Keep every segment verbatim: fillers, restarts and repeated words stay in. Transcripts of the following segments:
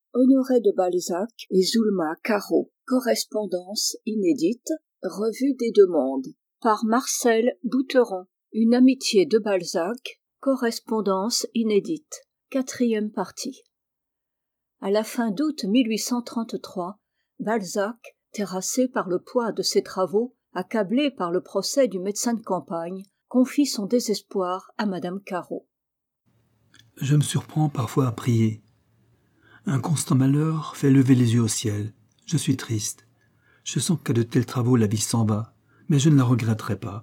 Honoré de Balzac et Zulma Caro. Correspondance inédite. Revue des Deux Mondes. Par Marcel Bouteron. Une amitié de Balzac. Correspondance inédite. Quatrième partie. À la fin d'août mille huit cent trente-trois, Balzac, terrassé par le poids de ses travaux, accablé par le procès du médecin de campagne, confie son désespoir à Madame Caro. Je me surprends parfois à prier. Un constant malheur fait lever les yeux au ciel. Je suis triste. Je sens qu'à de tels travaux la vie s'en va, mais je ne la regretterai pas.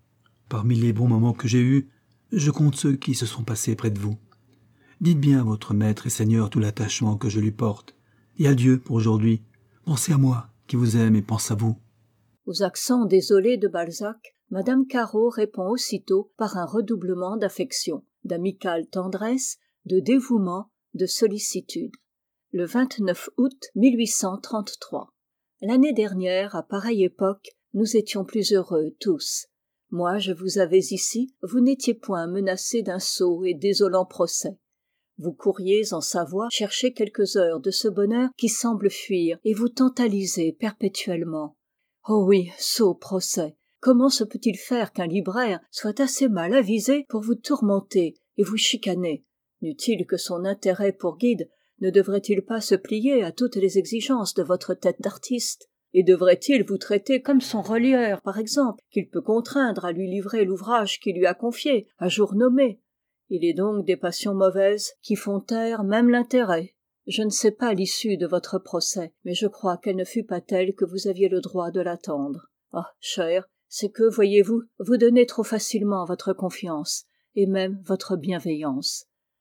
Parmi les bons moments que j'ai eus, je compte ceux qui se sont passés près de vous. Dites bien à votre maître et Seigneur tout l'attachement que je lui porte. Et adieu pour aujourd'hui. Pensez à moi, qui vous aime et pense à vous. Aux accents désolés de Balzac, Madame Caro répond aussitôt par un redoublement d'affection, d'amicale tendresse, de dévouement, de sollicitude. Le vingt-neuf août mille huit cent trente-trois. L'année dernière, à pareille époque, nous étions plus heureux tous. Moi, je vous avais ici, vous n'étiez point menacés d'un sot et désolant procès. Vous couriez en Savoie chercher quelques heures de ce bonheur qui semble fuir et vous tantaliser perpétuellement. Oh oui, sot procès! Comment se peut-il faire qu'un libraire soit assez mal avisé pour vous tourmenter et vous chicaner? N'eût-il que son intérêt pour guide, ne devrait-il pas se plier à toutes les exigences de votre tête d'artiste? Et devrait-il vous traiter comme son relieur, par exemple, qu'il peut contraindre à lui livrer l'ouvrage qu'il lui a confié, à jour nommé? Il est donc des passions mauvaises qui font taire même l'intérêt. Je ne sais pas l'issue de votre procès, mais je crois qu'elle ne fut pas telle que vous aviez le droit de l'attendre. Ah, cher, c'est que, voyez-vous, vous donnez trop facilement votre confiance, et même votre bienveillance.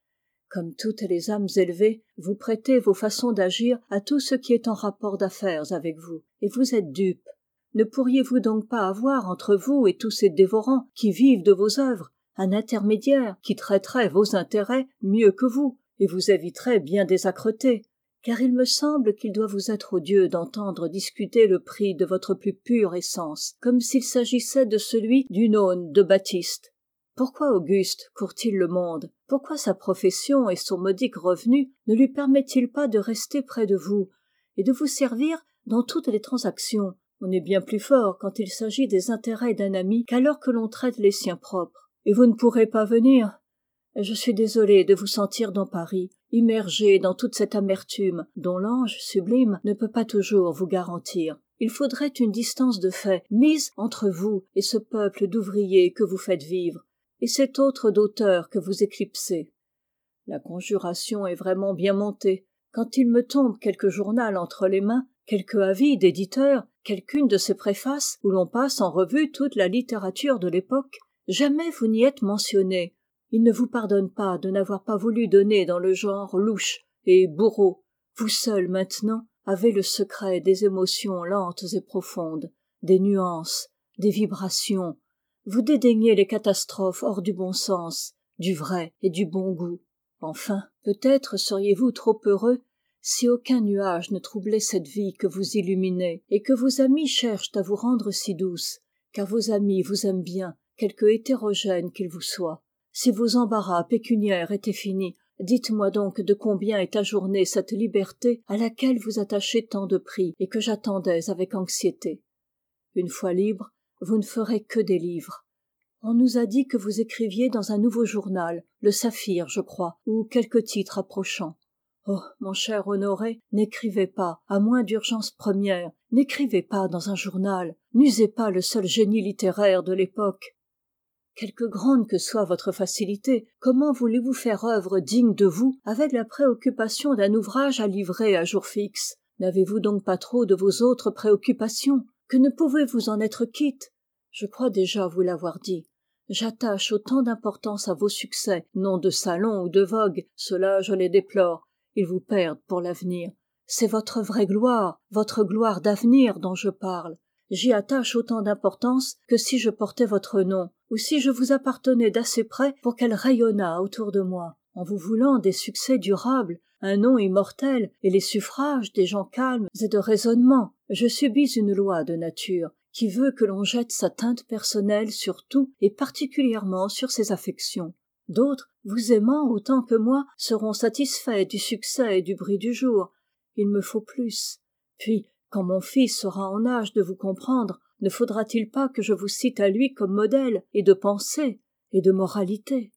Comme toutes les âmes élevées, vous prêtez vos façons d'agir à tout ce qui est en rapport d'affaires avec vous, et vous êtes dupe. Ne pourriez-vous donc pas avoir entre vous et tous ces dévorants qui vivent de vos œuvres un intermédiaire qui traiterait vos intérêts mieux que vous, et vous éviterait bien des âcretés, car il me semble qu'il doit vous être odieux d'entendre discuter le prix de votre plus pure essence, comme s'il s'agissait de celui d'une aune de Baptiste. Pourquoi Auguste court-il le monde? Pourquoi sa profession et son modique revenu ne lui permettent-ils pas de rester près de vous et de vous servir dans toutes les transactions? On est bien plus fort quand il s'agit des intérêts d'un ami qu'alors que l'on traite les siens propres. Et vous ne pourrez pas venir? Je suis désolée de vous sentir dans Paris, immergé dans toute cette amertume dont l'ange sublime ne peut pas toujours vous garantir. Il faudrait une distance de fait mise entre vous et ce peuple d'ouvriers que vous faites vivre, et cet autre d'auteurs que vous éclipsez. La conjuration est vraiment bien montée. Quand il me tombe quelque journal entre les mains, quelque avis d'éditeur, quelqu'une de ces préfaces où l'on passe en revue toute la littérature de l'époque, jamais vous n'y êtes mentionné. Il ne vous pardonne pas de n'avoir pas voulu donner dans le genre louche et bourreau. Vous seul, maintenant, avez le secret des émotions lentes et profondes, des nuances, des vibrations. Vous dédaignez les catastrophes hors du bon sens, du vrai et du bon goût. Enfin, peut-être seriez-vous trop heureux si aucun nuage ne troublait cette vie que vous illuminez et que vos amis cherchent à vous rendre si douce, car vos amis vous aiment bien, quelque hétérogènes qu'ils vous soient. Si vos embarras pécuniaires étaient finis, dites-moi donc de combien est ajournée cette liberté à laquelle vous attachez tant de prix et que j'attendais avec anxiété. Une fois libre, vous ne ferez que des livres. On nous a dit que vous écriviez dans un nouveau journal, le Saphir, je crois, ou quelque titre approchant. Oh, mon cher Honoré, n'écrivez pas, à moins d'urgence première, n'écrivez pas dans un journal, n'usez pas le seul génie littéraire de l'époque. Quelque grande que soit votre facilité, comment voulez-vous faire œuvre digne de vous avec la préoccupation d'un ouvrage à livrer à jour fixe? N'avez-vous donc pas trop de vos autres préoccupations? Que ne pouvez-vous en être quitte? Je crois déjà vous l'avoir dit. J'attache autant d'importance à vos succès, non de salon ou de vogue, cela je les déplore, ils vous perdent pour l'avenir. C'est votre vraie gloire, votre gloire d'avenir dont je parle. J'y attache autant d'importance que si je portais votre nom, ou si je vous appartenais d'assez près pour qu'elle rayonnât autour de moi. En vous voulant des succès durables, un nom immortel et les suffrages des gens calmes et de raisonnement, je subis une loi de nature qui veut que l'on jette sa teinte personnelle sur tout et particulièrement sur ses affections. D'autres, vous aimant autant que moi, seront satisfaits du succès et du bruit du jour. Il me faut plus. Puis, quand mon fils sera en âge de vous comprendre, ne faudra-t-il pas que je vous cite à lui comme modèle et de pensée et de moralité?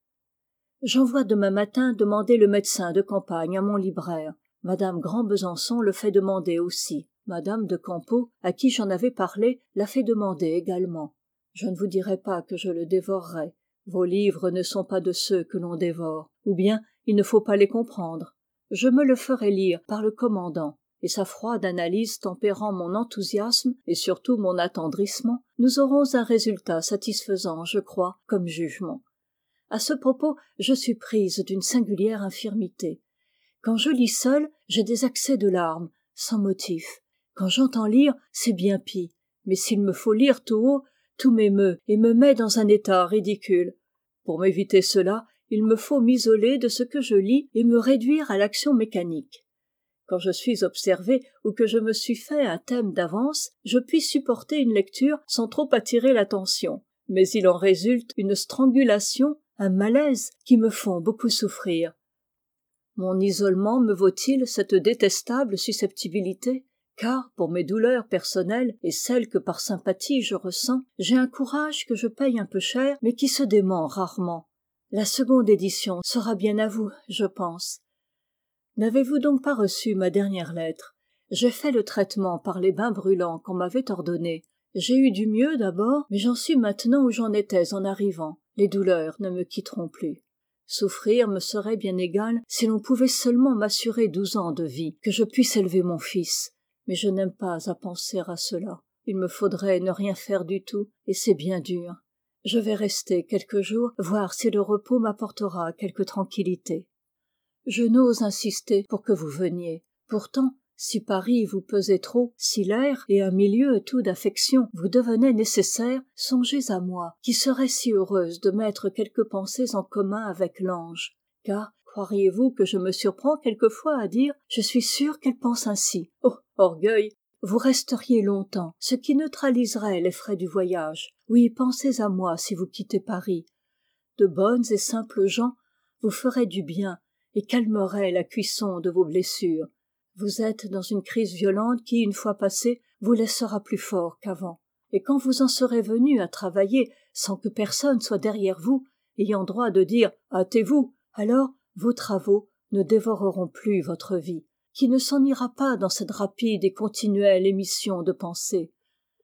J'envoie demain matin demander le médecin de campagne à mon libraire. Madame Grand Besançon le fait demander aussi. Madame de Campeau, à qui j'en avais parlé, l'a fait demander également. Je ne vous dirai pas que je le dévorerai. Vos livres ne sont pas de ceux que l'on dévore, ou bien il ne faut pas les comprendre. Je me le ferai lire par le commandant, et sa froide analyse tempérant mon enthousiasme et surtout mon attendrissement, nous aurons un résultat satisfaisant, je crois, comme jugement. À ce propos, je suis prise d'une singulière infirmité. Quand je lis seule, j'ai des accès de larmes, sans motif. Quand j'entends lire, c'est bien pis. Mais s'il me faut lire tout haut, tout m'émeut et me met dans un état ridicule. Pour m'éviter cela, il me faut m'isoler de ce que je lis et me réduire à l'action mécanique. Quand je suis observée ou que je me suis fait un thème d'avance, je puis supporter une lecture sans trop attirer l'attention. Mais il en résulte une strangulation, un malaise qui me font beaucoup souffrir. Mon isolement me vaut-il cette détestable susceptibilité? Car, pour mes douleurs personnelles et celles que par sympathie je ressens, j'ai un courage que je paye un peu cher, mais qui se dément rarement. La seconde édition sera bien à vous, je pense. N'avez-vous donc pas reçu ma dernière lettre? J'ai fait le traitement par les bains brûlants qu'on m'avait ordonné. J'ai eu du mieux d'abord, mais j'en suis maintenant où j'en étais en arrivant. Les douleurs ne me quitteront plus. Souffrir me serait bien égal si l'on pouvait seulement m'assurer douze ans de vie, que je puisse élever mon fils. Mais je n'aime pas à penser à cela. Il me faudrait ne rien faire du tout, et c'est bien dur. Je vais rester quelques jours, voir si le repos m'apportera quelque tranquillité. Je n'ose insister pour que vous veniez. Pourtant, si Paris vous pesait trop, si l'air et un milieu tout d'affection vous devenaient nécessaires, songez à moi, qui serais si heureuse de mettre quelques pensées en commun avec l'ange. Car, croiriez-vous que je me surprends quelquefois à dire « Je suis sûre qu'elle pense ainsi ». Oh, orgueil! Vous resteriez longtemps, ce qui neutraliserait les frais du voyage. Oui, pensez à moi si vous quittez Paris. De bonnes et simples gens vous feraient du bien et calmeraient la cuisson de vos blessures. Vous êtes dans une crise violente qui, une fois passée, vous laissera plus fort qu'avant. Et quand vous en serez venu à travailler sans que personne soit derrière vous, ayant droit de dire « hâtez-vous », alors vos travaux ne dévoreront plus votre vie, qui ne s'en ira pas dans cette rapide et continuelle émission de pensées.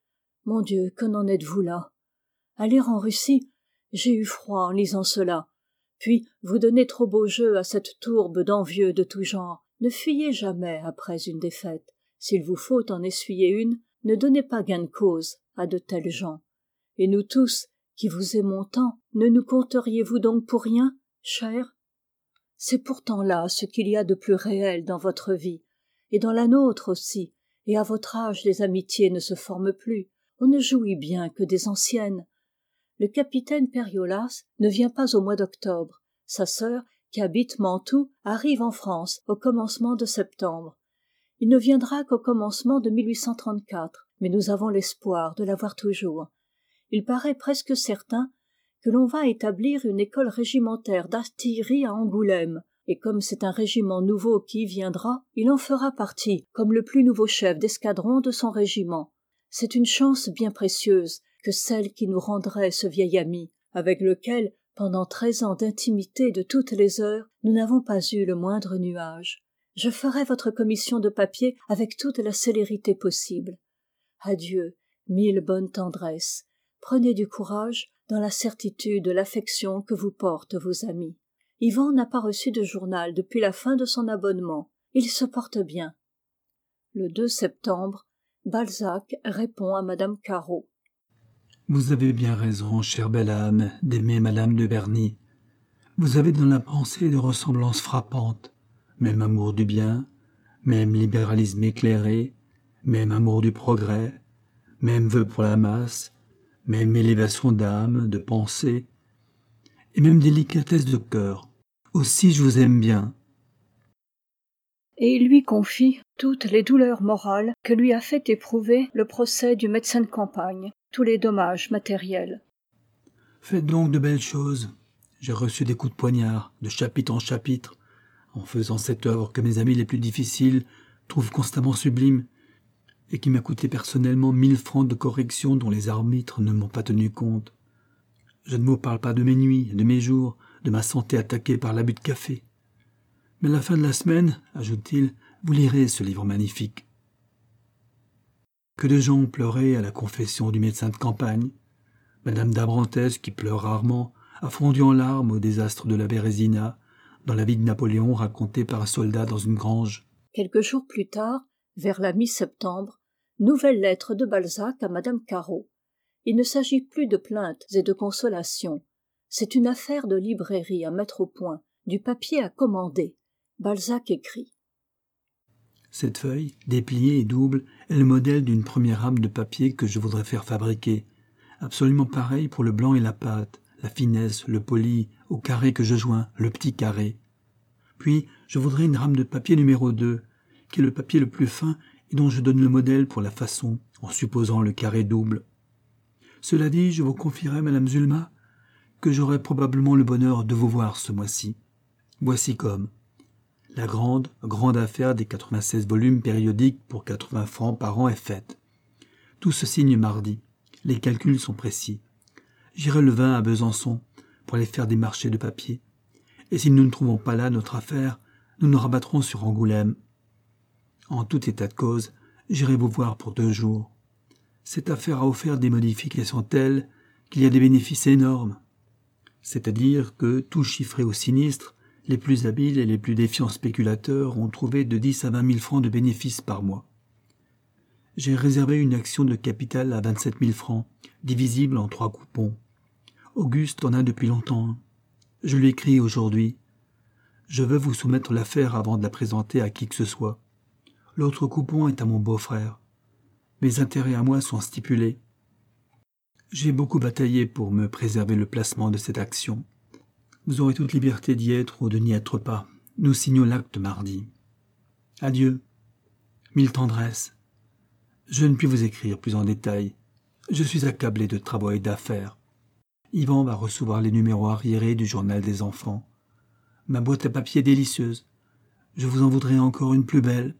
Mon Dieu, que n'en êtes-vous là? Aller en Russie, j'ai eu froid en lisant cela. Puis, vous donnez trop beau jeu à cette tourbe d'envieux de tout genre. Ne fuyez jamais après une défaite. S'il vous faut en essuyer une, ne donnez pas gain de cause à de tels gens. Et nous tous, qui vous aimons tant, ne nous compteriez-vous donc pour rien, cher? C'est pourtant là ce qu'il y a de plus réel dans votre vie, et dans la nôtre aussi, et à votre âge les amitiés ne se forment plus, on ne jouit bien que des anciennes. Le capitaine Périolas ne vient pas au mois d'octobre, sa sœur, qui habite Mantoue, arrive en France au commencement de septembre. Il ne viendra qu'au commencement de mille huit cent trente-quatre, mais nous avons l'espoir de l'avoir toujours. Il paraît presque certain que l'on va établir une école régimentaire d'artillerie à Angoulême, et comme c'est un régiment nouveau qui y viendra, il en fera partie comme le plus nouveau chef d'escadron de son régiment. C'est une chance bien précieuse que celle qui nous rendrait ce vieil ami, avec lequel, pendant treize ans d'intimité de toutes les heures, nous n'avons pas eu le moindre nuage. Je ferai votre commission de papier avec toute la célérité possible. Adieu, mille bonnes tendresses. Prenez du courage dans la certitude de l'affection que vous portent vos amis. Yvan n'a pas reçu de journal depuis la fin de son abonnement. Il se porte bien. Le deux septembre, Balzac répond à Madame Carreau. Vous avez bien raison, chère belle âme, d'aimer Madame de Berny. Vous avez dans la pensée des ressemblances frappantes, même amour du bien, même libéralisme éclairé, même amour du progrès, même vœu pour la masse, même élévation d'âme, de pensée, et même délicatesse de cœur. Aussi je vous aime bien. Et il lui confie toutes les douleurs morales que lui a fait éprouver le procès du médecin de campagne, tous les dommages matériels. Faites donc de belles choses. J'ai reçu des coups de poignard, de chapitre en chapitre, en faisant cette œuvre que mes amis les plus difficiles trouvent constamment sublime, et qui m'a coûté personnellement mille francs de correction dont les arbitres ne m'ont pas tenu compte. Je ne vous parle pas de mes nuits, de mes jours, de ma santé attaquée par l'abus de café. Mais à la fin de la semaine, ajoute-t-il, vous lirez ce livre magnifique. Que de gens ont pleuré à la confession du médecin de campagne. Madame d'Abrantès, qui pleure rarement, a fondu en larmes au désastre de la Bérésina, dans la vie de Napoléon racontée par un soldat dans une grange. Quelques jours plus tard, vers la mi-septembre, nouvelle lettre de Balzac à Madame Caro. Il ne s'agit plus de plaintes et de consolations. C'est une affaire de librairie à mettre au point, du papier à commander. Balzac écrit. Cette feuille, dépliée et double, est le modèle d'une première rame de papier que je voudrais faire fabriquer. Absolument pareil pour le blanc et la pâte, la finesse, le poli, au carré que je joins, le petit carré. Puis, je voudrais une rame de papier numéro deux, qui est le papier le plus fin et dont je donne le modèle pour la façon, en supposant le carré double. Cela dit, je vous confierai, Madame Zulma, que j'aurai probablement le bonheur de vous voir ce mois-ci. Voici comme. La grande, grande affaire des quatre-vingt-seize volumes périodiques pour quatre-vingts francs par an est faite. Tout se signe mardi. Les calculs sont précis. J'irai le vingt à Besançon pour aller faire des marchés de papier. Et si nous ne trouvons pas là notre affaire, nous nous rabattrons sur Angoulême. En tout état de cause, j'irai vous voir pour deux jours. Cette affaire a offert des modifications telles qu'il y a des bénéfices énormes. C'est-à-dire que, tout chiffré au sinistre, les plus habiles et les plus défiants spéculateurs ont trouvé de dix à vingt mille francs de bénéfices par mois. J'ai réservé une action de capital à vingt-sept mille francs, divisible en trois coupons. Auguste en a depuis longtemps. Je lui écris aujourd'hui. Je veux vous soumettre l'affaire avant de la présenter à qui que ce soit. L'autre coupon est à mon beau-frère. Mes intérêts à moi sont stipulés. J'ai beaucoup bataillé pour me préserver le placement de cette action. Vous aurez toute liberté d'y être ou de n'y être pas. Nous signons l'acte mardi. Adieu. Mille tendresses. Je ne puis vous écrire plus en détail. Je suis accablé de travaux et d'affaires. Yvan va recevoir les numéros arriérés du journal des enfants. Ma boîte à papier est délicieuse. Je vous en voudrais encore une plus belle.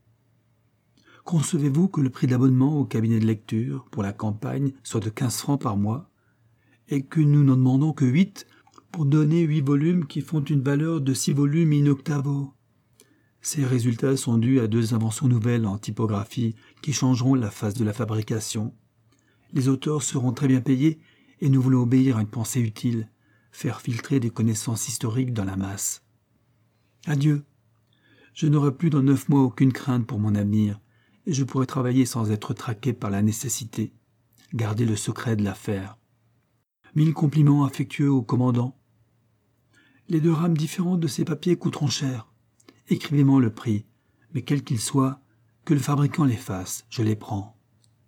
Concevez-vous que le prix d'abonnement au cabinet de lecture pour la campagne soit de quinze francs par mois et que nous n'en demandons que huit pour donner huit volumes qui font une valeur de six volumes in octavo. Ces résultats sont dus à deux inventions nouvelles en typographie qui changeront la phase de la fabrication. Les auteurs seront très bien payés et nous voulons obéir à une pensée utile, faire filtrer des connaissances historiques dans la masse. Adieu. Je n'aurai plus dans neuf mois aucune crainte pour mon avenir et je pourrai travailler sans être traqué par la nécessité, garder le secret de l'affaire. Mille compliments affectueux au commandant. Les deux rames différentes de ces papiers coûteront cher. Écrivez-moi le prix, mais quel qu'il soit, que le fabricant les fasse, je les prends.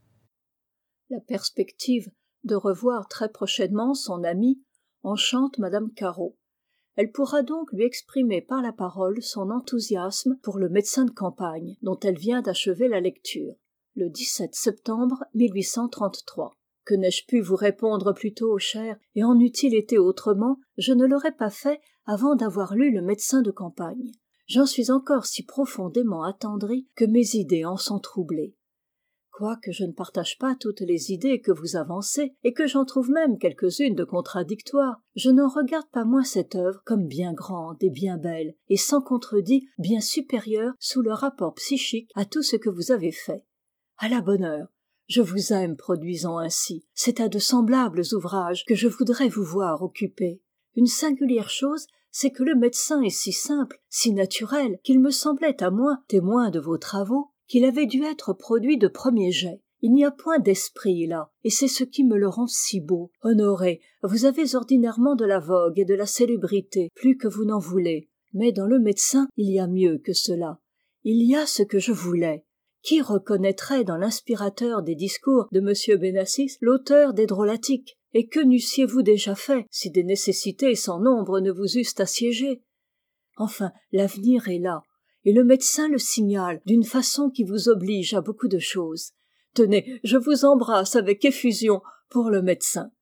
La perspective de revoir très prochainement son amie enchante Madame Caro. Elle pourra donc lui exprimer par la parole son enthousiasme pour le médecin de campagne, dont elle vient d'achever la lecture, le dix-sept septembre mille huit cent trente-trois. Que n'ai-je pu vous répondre plus tôt, cher, et en eût-il été autrement, je ne l'aurais pas fait avant d'avoir lu le médecin de campagne. J'en suis encore si profondément attendrie que mes idées en sont troublées. Quoique je ne partage pas toutes les idées que vous avancez, et que j'en trouve même quelques-unes de contradictoires, je n'en regarde pas moins cette œuvre comme bien grande et bien belle, et sans contredit bien supérieure sous le rapport psychique à tout ce que vous avez fait. À la bonne heure, je vous aime produisant ainsi, c'est à de semblables ouvrages que je voudrais vous voir occupé. Une singulière chose, c'est que le médecin est si simple, si naturel, qu'il me semblait à moi, témoin de vos travaux, qu'il avait dû être produit de premier jet. Il n'y a point d'esprit là, et c'est ce qui me le rend si beau. Honoré, vous avez ordinairement de la vogue et de la célébrité, plus que vous n'en voulez. Mais dans le médecin, il y a mieux que cela. Il y a ce que je voulais. Qui reconnaîtrait dans l'inspirateur des discours de M. Bénassis l'auteur des drôlatiques? Et que n'eussiez-vous déjà fait, si des nécessités sans nombre ne vous eussent assiégé? Enfin, l'avenir est là, et le médecin le signale d'une façon qui vous oblige à beaucoup de choses. Tenez, je vous embrasse avec effusion pour le médecin.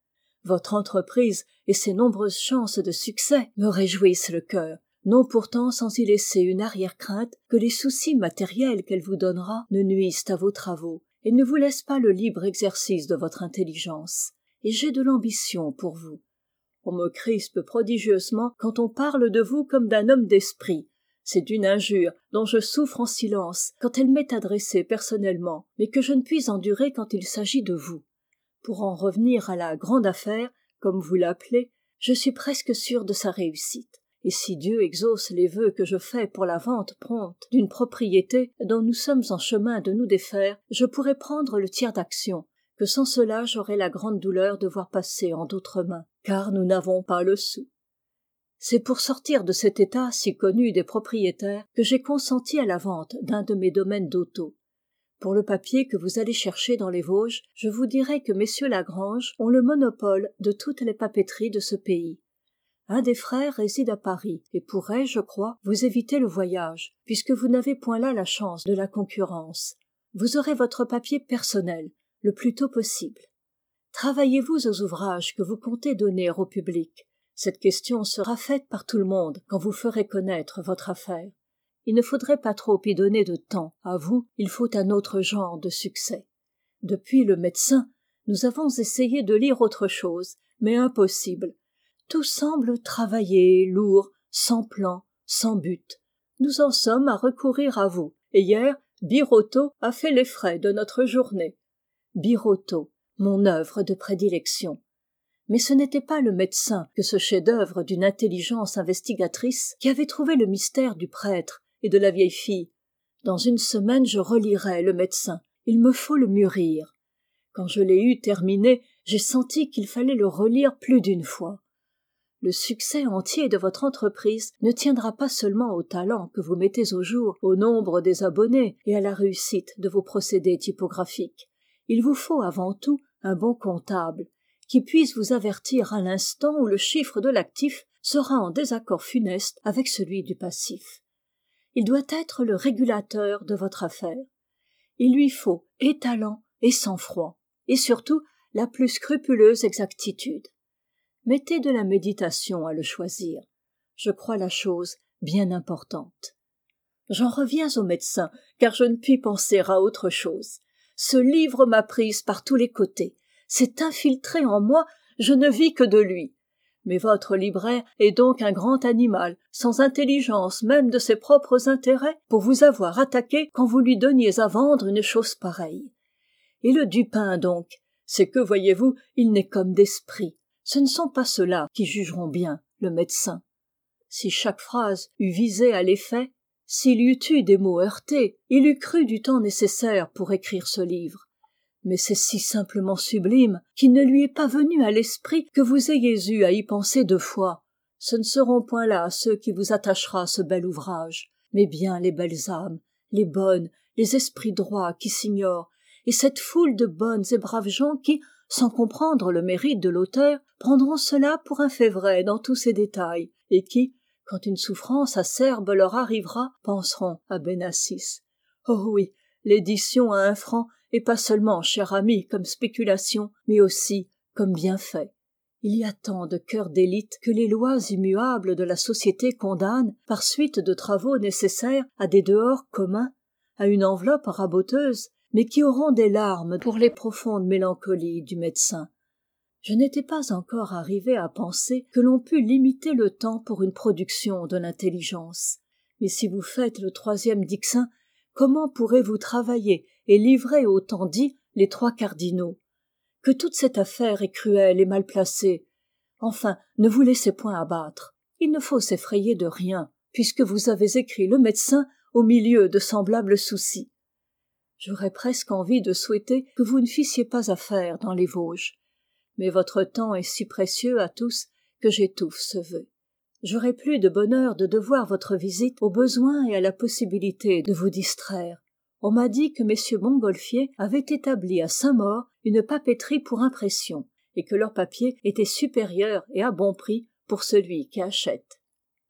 Votre entreprise et ses nombreuses chances de succès me réjouissent le cœur, non pourtant sans y laisser une arrière-crainte que les soucis matériels qu'elle vous donnera ne nuisent à vos travaux et ne vous laissent pas le libre exercice de votre intelligence. Et j'ai de l'ambition pour vous. On me crispe prodigieusement quand on parle de vous comme d'un homme d'esprit. C'est une injure dont je souffre en silence quand elle m'est adressée personnellement, mais que je ne puis endurer quand il s'agit de vous. Pour en revenir à la grande affaire, comme vous l'appelez, je suis presque sûre de sa réussite. Et si Dieu exauce les vœux que je fais pour la vente prompte d'une propriété dont nous sommes en chemin de nous défaire, je pourrai prendre le tiers d'action, que sans cela j'aurais la grande douleur de voir passer en d'autres mains, car nous n'avons pas le sou. C'est pour sortir de cet état si connu des propriétaires que j'ai consenti à la vente d'un de mes domaines d'auto. Pour le papier que vous allez chercher dans les Vosges, je vous dirai que messieurs Lagrange ont le monopole de toutes les papeteries de ce pays. Un des frères réside à Paris et pourrait, je crois, vous éviter le voyage, puisque vous n'avez point là la chance de la concurrence. Vous aurez votre papier personnel, le plus tôt possible. Travaillez-vous aux ouvrages que vous comptez donner au public. Cette question sera faite par tout le monde quand vous ferez connaître votre affaire. Il ne faudrait pas trop y donner de temps. À vous, il faut un autre genre de succès. Depuis le médecin, nous avons essayé de lire autre chose, mais impossible. Tout semble travaillé, lourd, sans plan, sans but. Nous en sommes à recourir à vous. Et hier, Birotteau a fait les frais de notre journée. Birotteau, mon œuvre de prédilection. Mais ce n'était pas le médecin que ce chef-d'œuvre d'une intelligence investigatrice qui avait trouvé le mystère du prêtre et de la vieille fille. Dans une semaine, je relirai le médecin. Il me faut le mûrir. Quand je l'ai eu terminé, j'ai senti qu'il fallait le relire plus d'une fois. Le succès entier de votre entreprise ne tiendra pas seulement au talent que vous mettez au jour, au nombre des abonnés et à la réussite de vos procédés typographiques. Il vous faut avant tout un bon comptable qui puisse vous avertir à l'instant où le chiffre de l'actif sera en désaccord funeste avec celui du passif. Il doit être le régulateur de votre affaire. Il lui faut et talent et sang-froid, et surtout la plus scrupuleuse exactitude. Mettez de la méditation à le choisir. Je crois la chose bien importante. J'en reviens au médecin, car je ne puis penser à autre chose. Ce livre m'a prise par tous les côtés. C'est infiltré en moi, je ne vis que de lui. Mais votre libraire est donc un grand animal, sans intelligence même de ses propres intérêts, pour vous avoir attaqué quand vous lui donniez à vendre une chose pareille. Et le Dupin donc, c'est que, voyez-vous, il n'est qu'homme d'esprit. Ce ne sont pas ceux-là qui jugeront bien le médecin. Si chaque phrase eût visé à l'effet, s'il eût eu des mots heurtés, il eût cru du temps nécessaire pour écrire ce livre. Mais c'est si simplement sublime qu'il ne lui est pas venu à l'esprit que vous ayez eu à y penser deux fois. Ce ne seront point là ceux qui vous attachera ce bel ouvrage, mais bien les belles âmes, les bonnes, les esprits droits qui s'ignorent, et cette foule de bonnes et braves gens qui, sans comprendre le mérite de l'auteur, prendront cela pour un fait vrai dans tous ses détails, et qui, quand une souffrance acerbe leur arrivera, penseront à Bénassis. Oh oui, l'édition à un franc est pas seulement, cher ami, comme spéculation, mais aussi comme bienfait. Il y a tant de cœurs d'élite que les lois immuables de la société condamnent, par suite de travaux nécessaires à des dehors communs, à une enveloppe raboteuse, mais qui auront des larmes pour les profondes mélancolies du médecin. Je n'étais pas encore arrivé à penser que l'on pût limiter le temps pour une production de l'intelligence. Mais si vous faites le troisième Dixain, comment pourrez-vous travailler et livrer au temps dit les trois cardinaux? Que toute cette affaire est cruelle et mal placée. Enfin, ne vous laissez point abattre. Il ne faut s'effrayer de rien, puisque vous avez écrit le médecin au milieu de semblables soucis. J'aurais presque envie de souhaiter que vous ne fissiez pas affaire dans les Vosges. Mais votre temps est si précieux à tous que j'étouffe ce vœu. J'aurais plus de bonheur de devoir votre visite au besoin et à la possibilité de vous distraire. On m'a dit que messieurs Montgolfier avaient établi à Saint-Maur une papeterie pour impression, et que leur papier était supérieur et à bon prix pour celui qui achète.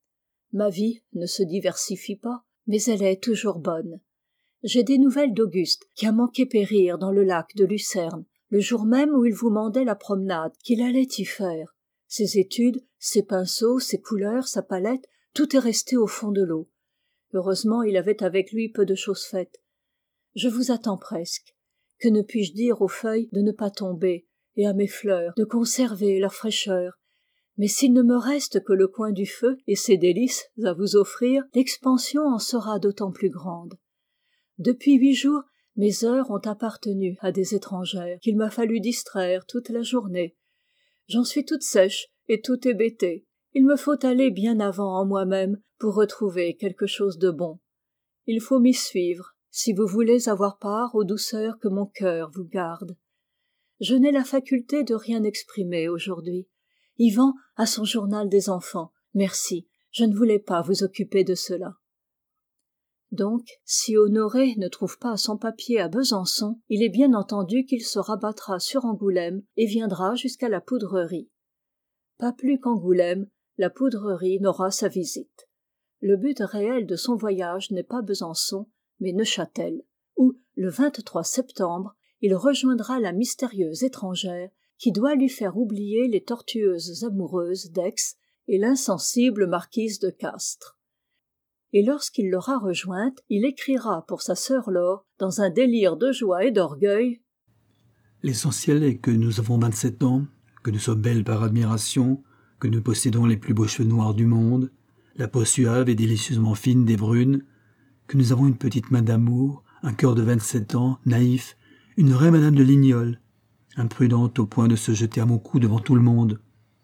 Ma vie ne se diversifie pas, mais elle est toujours bonne. J'ai des nouvelles d'Auguste qui a manqué périr dans le lac de Lucerne, le jour même où il vous mandait la promenade qu'il allait y faire. Ses études, ses pinceaux, ses couleurs, sa palette, tout est resté au fond de l'eau. Heureusement, il avait avec lui peu de choses faites. Je vous attends presque. Que ne puis-je dire aux feuilles de ne pas tomber, et à mes fleurs de conserver leur fraîcheur? Mais s'il ne me reste que le coin du feu et ses délices à vous offrir, l'expansion en sera d'autant plus grande. Depuis huit jours, mes heures ont appartenu à des étrangères qu'il m'a fallu distraire toute la journée. J'en suis toute sèche et toute hébétée. Il me faut aller bien avant en moi-même pour retrouver quelque chose de bon. Il faut m'y suivre, si vous voulez avoir part aux douceurs que mon cœur vous garde. Je n'ai la faculté de rien exprimer aujourd'hui. Yvan a son journal des enfants. Merci, je ne voulais pas vous occuper de cela. Donc, si Honoré ne trouve pas son papier à Besançon, il est bien entendu qu'il se rabattra sur Angoulême et viendra jusqu'à la Poudrerie. Pas plus qu'Angoulême, la Poudrerie n'aura sa visite. Le but réel de son voyage n'est pas Besançon, mais Neuchâtel, où, le vingt-trois septembre, il rejoindra la mystérieuse étrangère qui doit lui faire oublier les tortueuses amoureuses d'Aix et l'insensible marquise de Castres. Et lorsqu'il l'aura rejointe, il écrira pour sa sœur Laure, dans un délire de joie et d'orgueil. L'essentiel est que nous avons vingt-sept ans, que nous sommes belles par admiration, que nous possédons les plus beaux cheveux noirs du monde, la peau suave et délicieusement fine des brunes, que nous avons une petite main d'amour, un cœur de vingt-sept ans, naïf, une vraie Madame de Lignol, imprudente au point de se jeter à mon cou devant tout le monde.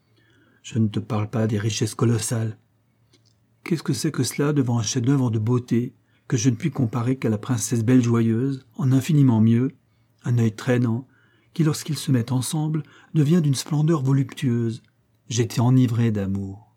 Je ne te parle pas des richesses colossales. Qu'est-ce que c'est que cela devant un chef-d'œuvre de beauté que je ne puis comparer qu'à la princesse belle joyeuse, en infiniment mieux, un œil traînant, qui lorsqu'ils se mettent ensemble devient d'une splendeur voluptueuse. J'étais enivré d'amour.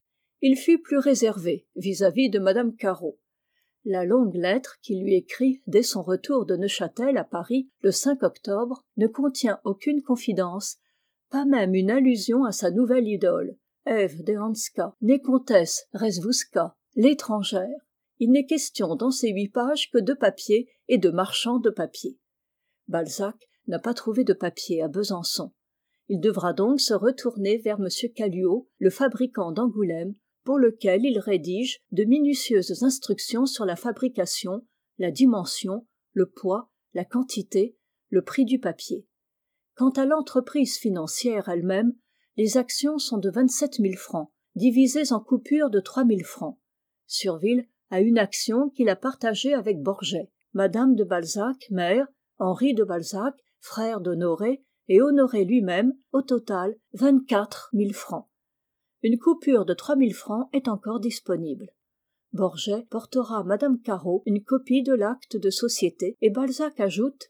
Il fut plus réservé vis-à-vis de Madame Caro. La longue lettre qu'il lui écrit dès son retour de Neuchâtel à Paris le cinq octobre ne contient aucune confidence, pas même une allusion à sa nouvelle idole, Ève de Hanska, née comtesse Resvouska, l'étrangère. Il n'est question dans ces huit pages que de papier et de marchands de papier. Balzac n'a pas trouvé de papier à Besançon. Il devra donc se retourner vers M. Caluot, le fabricant d'Angoulême, pour lequel il rédige de minutieuses instructions sur la fabrication, la dimension, le poids, la quantité, le prix du papier. Quant à l'entreprise financière elle-même, les actions sont de vingt-sept mille francs, divisées en coupures de trois mille francs. Surville a une action qu'il a partagée avec Borget, Madame de Balzac, mère, Henri de Balzac, frère d'Honoré, et Honoré lui-même, au total vingt-quatre mille francs. Une coupure de trois mille francs est encore disponible. Borget portera à Madame Caro une copie de l'acte de société et Balzac ajoute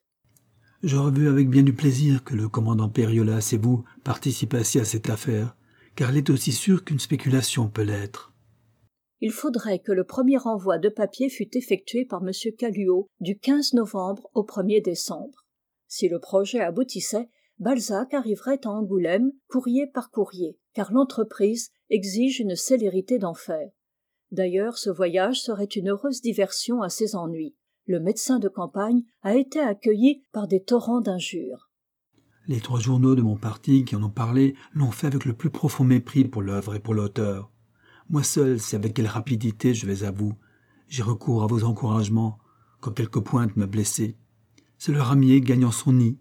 « J'aurais vu avec bien du plaisir que le commandant Périolas et vous participassiez à cette affaire, car elle est aussi sûre qu'une spéculation peut l'être. » Il faudrait que le premier envoi de papier fût effectué par M. Caluot du quinze novembre au premier décembre. Si le projet aboutissait, Balzac arriverait à Angoulême courrier par courrier, car l'entreprise exige une célérité d'enfer. D'ailleurs, ce voyage serait une heureuse diversion à ses ennuis. Le médecin de campagne a été accueilli par des torrents d'injures. Les trois journaux de mon parti qui en ont parlé l'ont fait avec le plus profond mépris pour l'œuvre et pour l'auteur. Moi seul sais avec quelle rapidité je vais à vous. J'ai recours à vos encouragements quand quelque pointe m'a blessé. C'est le ramier gagnant son nid.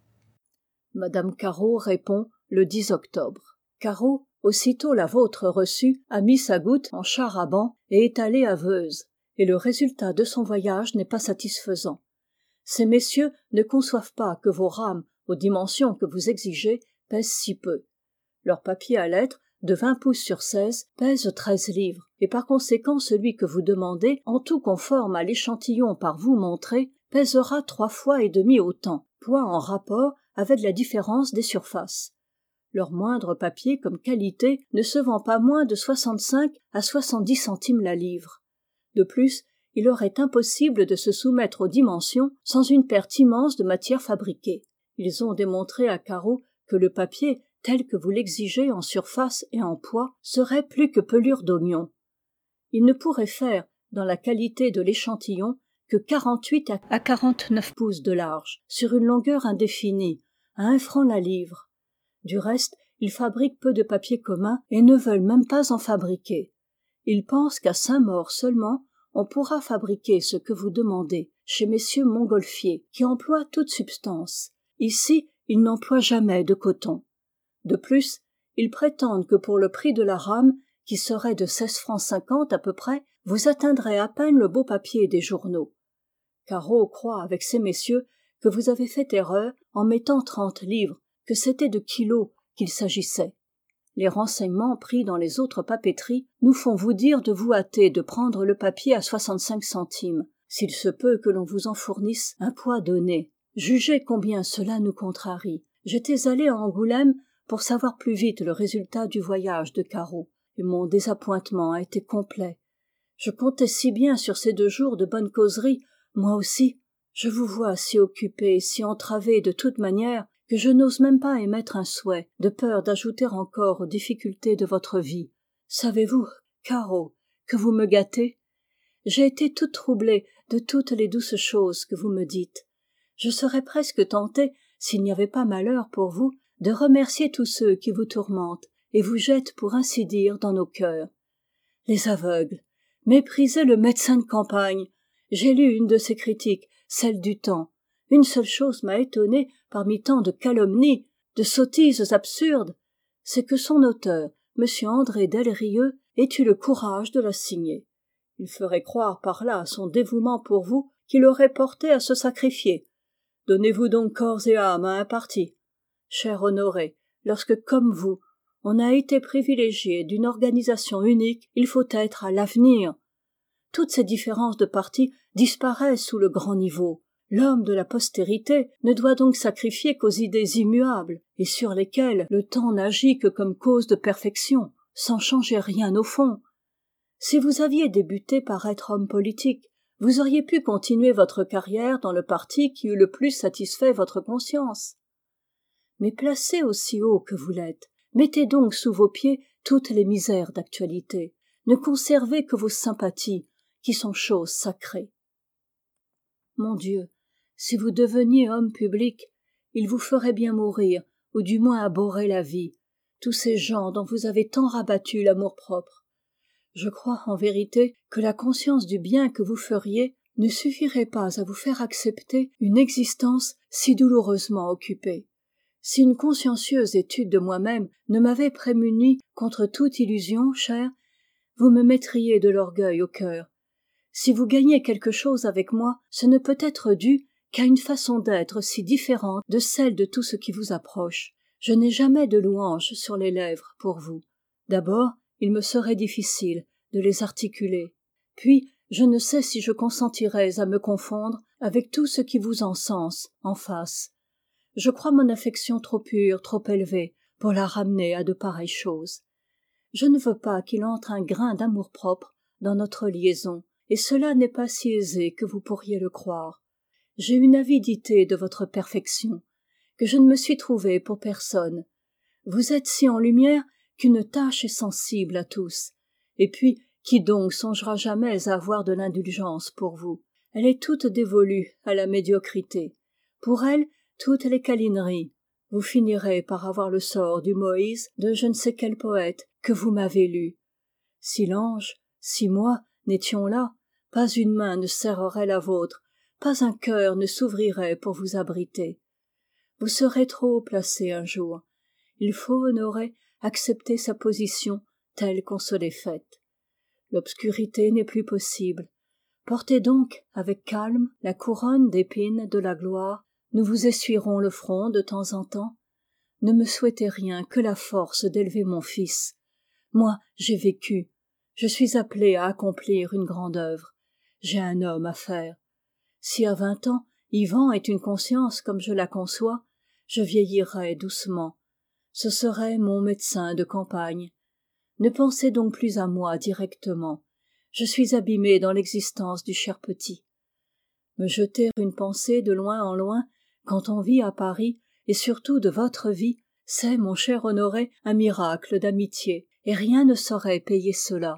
Madame Caro répond le dix octobre. Caro, aussitôt la vôtre reçue, a mis sa goutte en char à banc et est allée à Veuze. Et le résultat de son voyage n'est pas satisfaisant. Ces messieurs ne conçoivent pas que vos rames, aux dimensions que vous exigez, pèsent si peu. Leur papier à lettres, de vingt pouces sur seize, pèse treize livres, et par conséquent celui que vous demandez, en tout conforme à l'échantillon par vous montré, pèsera trois fois et demi autant, poids en rapport avec la différence des surfaces. Leur moindre papier comme qualité ne se vend pas moins de soixante-cinq à soixante-dix centimes la livre. De plus, il leur est impossible de se soumettre aux dimensions sans une perte immense de matière fabriquée. Ils ont démontré à Caro que le papier, tel que vous l'exigez en surface et en poids, serait plus que pelure d'oignon. Ils ne pourraient faire, dans la qualité de l'échantillon, que quarante-huit à quarante-neuf pouces de large, sur une longueur indéfinie, à un franc la livre. Du reste, ils fabriquent peu de papier commun et ne veulent même pas en fabriquer. Ils pensent qu'à Saint-Maur seulement, on pourra fabriquer ce que vous demandez, chez messieurs Montgolfier, qui emploient toute substance. Ici, ils n'emploient jamais de coton. De plus, ils prétendent que pour le prix de la rame, qui serait de seize francs cinquante à peu près, vous atteindrez à peine le beau papier des journaux. Caro croit avec ces messieurs que vous avez fait erreur en mettant trente livres, que c'était de kilos qu'il s'agissait. Les renseignements pris dans les autres papeteries nous font vous dire de vous hâter de prendre le papier à soixante-cinq centimes, s'il se peut que l'on vous en fournisse un poids donné. Jugez combien cela nous contrarie. J'étais allée à Angoulême pour savoir plus vite le résultat du voyage de Caro, et mon désappointement a été complet. Je comptais si bien sur ces deux jours de bonne causerie, moi aussi. Je vous vois si occupée, si entravée de toute manière, que je n'ose même pas émettre un souhait, de peur d'ajouter encore aux difficultés de votre vie. Savez-vous, Caro, que vous me gâtez? J'ai été toute troublée de toutes les douces choses que vous me dites. Je serais presque tentée, s'il n'y avait pas malheur pour vous, de remercier tous ceux qui vous tourmentent et vous jettent pour ainsi dire dans nos cœurs. Les aveugles, méprisez le médecin de campagne. J'ai lu une de ses critiques, celle du Temps. Une seule chose m'a étonnée parmi tant de calomnies, de sottises absurdes, c'est que son auteur, M. André Delrieux, ait eu le courage de la signer. Il ferait croire par là son dévouement pour vous qui l'aurait porté à se sacrifier. Donnez-vous donc corps et âme à un parti. Cher Honoré, lorsque, comme vous, on a été privilégié d'une organisation unique, il faut être à l'avenir. Toutes ces différences de parti disparaissent sous le grand niveau. L'homme de la postérité ne doit donc sacrifier qu'aux idées immuables, et sur lesquelles le temps n'agit que comme cause de perfection, sans changer rien au fond. Si vous aviez débuté par être homme politique, vous auriez pu continuer votre carrière dans le parti qui eût le plus satisfait votre conscience. Mais placé aussi haut que vous l'êtes, mettez donc sous vos pieds toutes les misères d'actualité. Ne conservez que vos sympathies, qui sont choses sacrées. Mon Dieu, si vous deveniez homme public, il vous ferait bien mourir, ou du moins abhorrer la vie, tous ces gens dont vous avez tant rabattu l'amour-propre. Je crois, en vérité, que la conscience du bien que vous feriez ne suffirait pas à vous faire accepter une existence si douloureusement occupée. Si une consciencieuse étude de moi-même ne m'avait prémunie contre toute illusion, chère, vous me mettriez de l'orgueil au cœur. Si vous gagnez quelque chose avec moi, ce ne peut être dû qu'à une façon d'être si différente de celle de tout ce qui vous approche. Je n'ai jamais de louanges sur les lèvres pour vous. D'abord, il me serait difficile de les articuler. Puis, je ne sais si je consentirais à me confondre avec tout ce qui vous encense en face. Je crois mon affection trop pure, trop élevée, pour la ramener à de pareilles choses. Je ne veux pas qu'il entre un grain d'amour-propre dans notre liaison, et cela n'est pas si aisé que vous pourriez le croire. J'ai une avidité de votre perfection, que je ne me suis trouvée pour personne. Vous êtes si en lumière qu'une tâche est sensible à tous. Et puis, qui donc songera jamais à avoir de l'indulgence pour vous? Elle est toute dévolue à la médiocrité. Pour elle, toutes les câlineries. Vous finirez par avoir le sort du Moïse de je ne sais quel poète que vous m'avez lu. Si l'ange, si moi, n'étions là, pas une main ne serrerait la vôtre, pas un cœur ne s'ouvrirait pour vous abriter. Vous serez trop haut placé un jour. Il faut, Honoré, accepter sa position telle qu'on se l'est faite. L'obscurité n'est plus possible. Portez donc, avec calme, la couronne d'épines de la gloire. Nous vous essuierons le front de temps en temps. Ne me souhaitez rien que la force d'élever mon fils. Moi, j'ai vécu. Je suis appelée à accomplir une grande œuvre. J'ai un homme à faire. Si à vingt ans, Yvan est une conscience comme je la conçois, je vieillirai doucement. Ce serait mon médecin de campagne. Ne pensez donc plus à moi directement. Je suis abîmée dans l'existence du cher petit. Me jeter une pensée de loin en loin, quand on vit à Paris, et surtout de votre vie, c'est, mon cher Honoré, un miracle d'amitié, et rien ne saurait payer cela.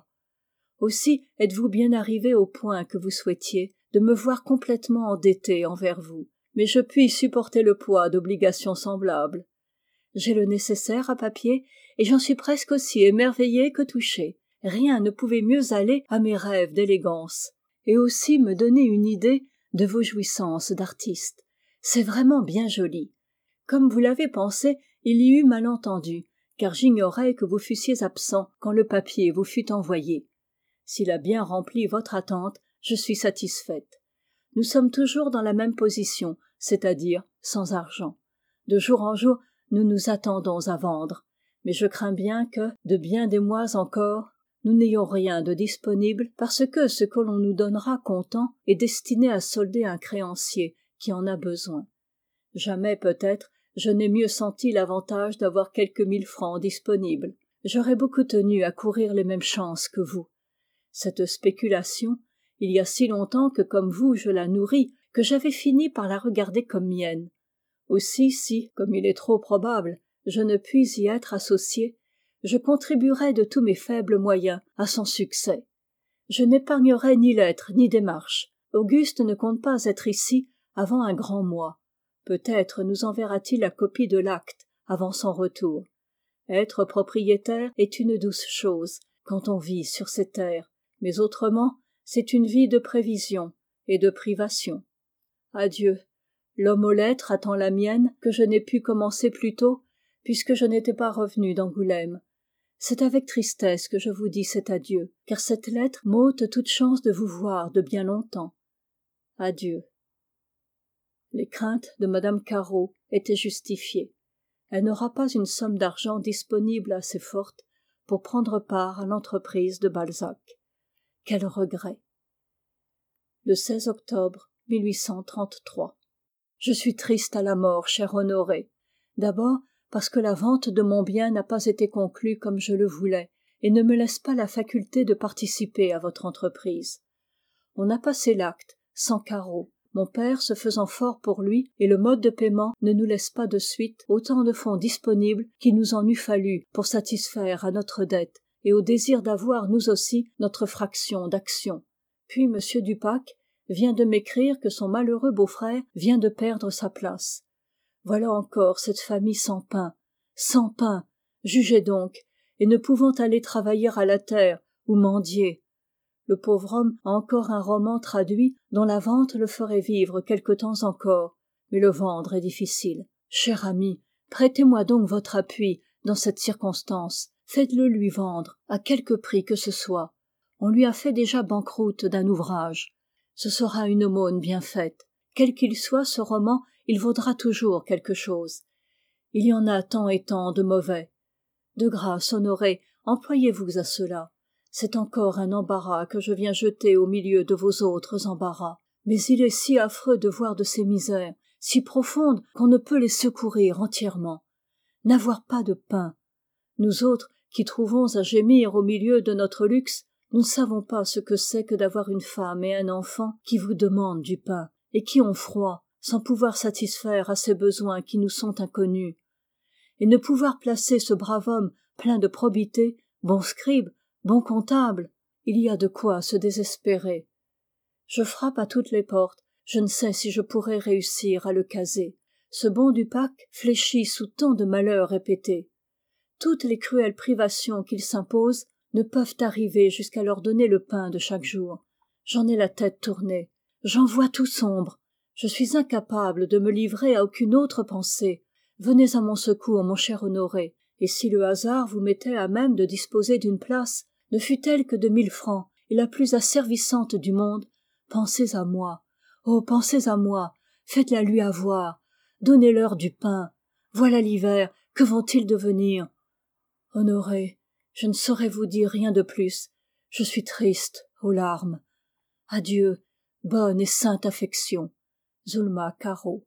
Aussi êtes-vous bien arrivé au point que vous souhaitiez, de me voir complètement endettée envers vous. mais je puis supporter le poids d'obligations semblables. J'ai le nécessaire à papier, et j'en suis presque aussi émerveillée que touchée. Rien ne pouvait mieux aller à mes rêves d'élégance, et aussi me donner une idée de vos jouissances d'artiste. C'est vraiment bien joli. Comme vous l'avez pensé, il y eut malentendu, car j'ignorais que vous fussiez absent quand le papier vous fut envoyé. S'il a bien rempli votre attente, je suis satisfaite. Nous sommes toujours dans la même position, c'est-à-dire sans argent. De jour en jour, nous nous attendons à vendre, mais je crains bien que, de bien des mois encore, nous n'ayons rien de disponible parce que ce que l'on nous donnera comptant est destiné à solder un créancier qui en a besoin. Jamais, peut-être, je n'ai mieux senti l'avantage d'avoir quelques mille francs disponibles. J'aurais beaucoup tenu à courir les mêmes chances que vous. Cette spéculation, il y a si longtemps que comme vous je la nourris, que j'avais fini par la regarder comme mienne. Aussi, si, comme il est trop probable, je ne puis y être associé, je contribuerai de tous mes faibles moyens à son succès. Je n'épargnerai ni lettres ni démarches. Auguste ne compte pas être ici avant un grand mois. Peut-être nous enverra-t-il la copie de l'acte avant son retour. Être propriétaire est une douce chose quand on vit sur ces terres, mais autrement, c'est une vie de prévision et de privation. Adieu. L'homme aux lettres attend la mienne que je n'ai pu commencer plus tôt, puisque je n'étais pas revenu d'Angoulême. C'est avec tristesse que je vous dis cet adieu, car cette lettre m'ôte toute chance de vous voir de bien longtemps. Adieu. Les craintes de madame Carreau étaient justifiées. Elle n'aura pas une somme d'argent disponible assez forte pour prendre part à l'entreprise de Balzac. Quel regret! Le seize octobre mille huit cent trente-trois. Je suis triste à la mort, cher Honoré. D'abord, parce que la vente de mon bien n'a pas été conclue comme je le voulais, et ne me laisse pas la faculté de participer à votre entreprise. On a passé l'acte, sans carreaux, mon père se faisant fort pour lui, et le mode de paiement ne nous laisse pas de suite autant de fonds disponibles qu'il nous en eût fallu pour satisfaire à notre dette, et au désir d'avoir nous aussi notre fraction d'action. Puis M. Dupac vient de m'écrire que son malheureux beau-frère vient de perdre sa place. Voilà encore cette famille sans pain, sans pain, jugez donc, et ne pouvant aller travailler à la terre ou mendier. Le pauvre homme a encore un roman traduit dont la vente le ferait vivre quelque temps encore, mais le vendre est difficile. Cher ami, prêtez-moi donc votre appui dans cette circonstance, faites-le lui vendre, à quelque prix que ce soit. On lui a fait déjà banqueroute d'un ouvrage. Ce sera une aumône bien faite. Quel qu'il soit ce roman, il vaudra toujours quelque chose. Il y en a tant et tant de mauvais. De grâce, Honoré, employez-vous à cela. C'est encore un embarras que je viens jeter au milieu de vos autres embarras. Mais il est si affreux de voir de ces misères, si profondes qu'on ne peut les secourir entièrement. N'avoir pas de pain. Nous autres, qui trouvons à gémir au milieu de notre luxe, nous ne savons pas ce que c'est que d'avoir une femme et un enfant qui vous demandent du pain, et qui ont froid, sans pouvoir satisfaire à ces besoins qui nous sont inconnus. Et ne pouvoir placer ce brave homme plein de probité, bon scribe, bon comptable, il y a de quoi se désespérer. Je frappe à toutes les portes, je ne sais si je pourrai réussir à le caser. Ce bon Dupac fléchit sous tant de malheurs répétés. Toutes les cruelles privations qu'il s'impose ne peuvent arriver jusqu'à leur donner le pain de chaque jour. J'en ai la tête tournée, j'en vois tout sombre. Je suis incapable de me livrer à aucune autre pensée. Venez à mon secours, mon cher Honoré, et si le hasard vous mettait à même de disposer d'une place, ne fût-elle que de mille francs, et la plus asservissante du monde, pensez à moi. Oh, pensez à moi, faites-la lui avoir, donnez-leur du pain. Voilà l'hiver, que vont-ils devenir? Honoré, je ne saurais vous dire rien de plus. Je suis triste, aux larmes. Adieu, bonne et sainte affection. Zulma Carreau.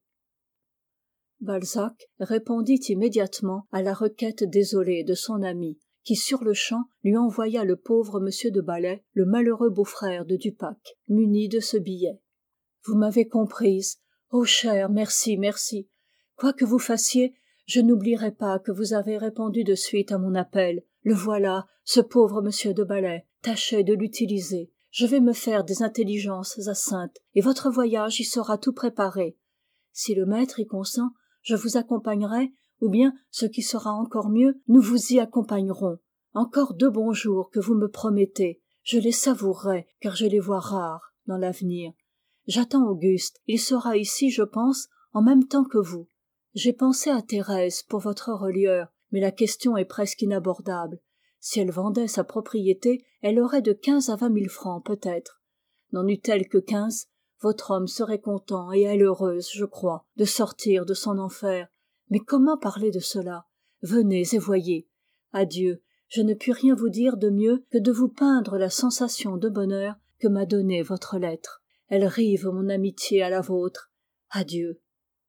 Balzac répondit immédiatement à la requête désolée de son ami, qui sur-le-champ lui envoya le pauvre M. de Ballet, le malheureux beau-frère de Dupac, muni de ce billet. Vous m'avez comprise. Oh cher, merci, merci. Quoi que vous fassiez, je n'oublierai pas que vous avez répondu de suite à mon appel. Le voilà, ce pauvre M. de Ballet. Tâchez de l'utiliser. Je vais me faire des intelligences à Saintes, et votre voyage y sera tout préparé. Si le maître y consent, je vous accompagnerai, ou bien, ce qui sera encore mieux, nous vous y accompagnerons. Encore deux bons jours que vous me promettez, je les savourerai, car je les vois rares dans l'avenir. J'attends Auguste, il sera ici, je pense, en même temps que vous. J'ai pensé à Thérèse pour votre relieur, mais la question est presque inabordable. Si elle vendait sa propriété, elle aurait de quinze à vingt mille francs peut-être. N'en eût-elle que quinze, votre homme serait content et elle heureuse, je crois, de sortir de son enfer. Mais comment parler de cela? Venez et voyez. Adieu, je ne puis rien vous dire de mieux que de vous peindre la sensation de bonheur que m'a donnée votre lettre. Elle rive mon amitié à la vôtre. Adieu.